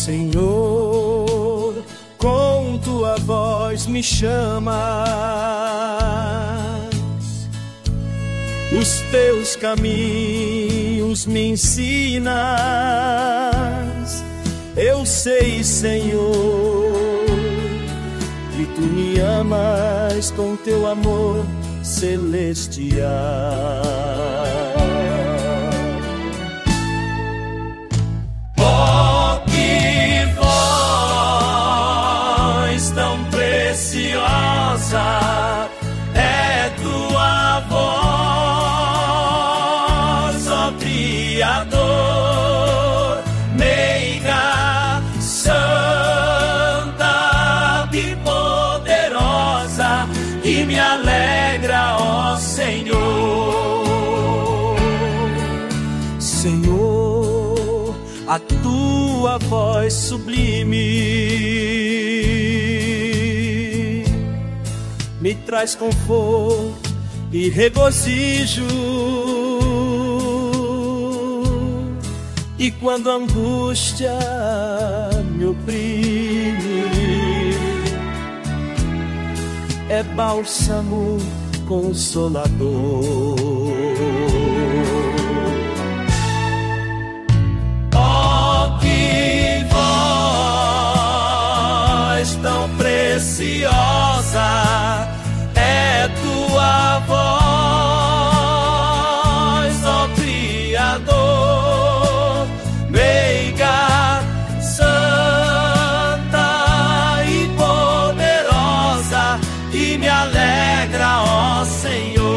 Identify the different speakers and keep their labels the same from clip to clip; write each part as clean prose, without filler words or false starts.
Speaker 1: Senhor, com tua voz me chamas, os teus caminhos me ensinas. Eu sei, Senhor, que tu me amas com teu amor celestial.
Speaker 2: Oh, que voz tão preciosa é tua voz, ó Criador, meiga, santa e poderosa, que me alegra, ó Senhor.
Speaker 1: Senhor, a tua voz sublime me traz conforto e regozijo. E quando a angústia me oprime, é bálsamo consolador.
Speaker 2: Oh, que voz tão preciosa é tua voz, ó Criador, meiga, santa e poderosa, que me alegra, ó Senhor.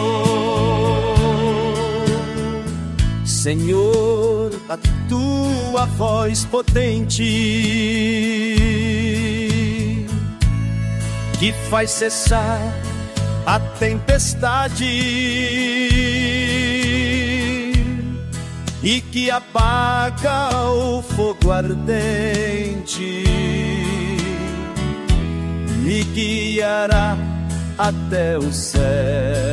Speaker 1: Senhor, a tua voz potente que faz cessar a tempestade e que apaga o fogo ardente e guiará até o céu.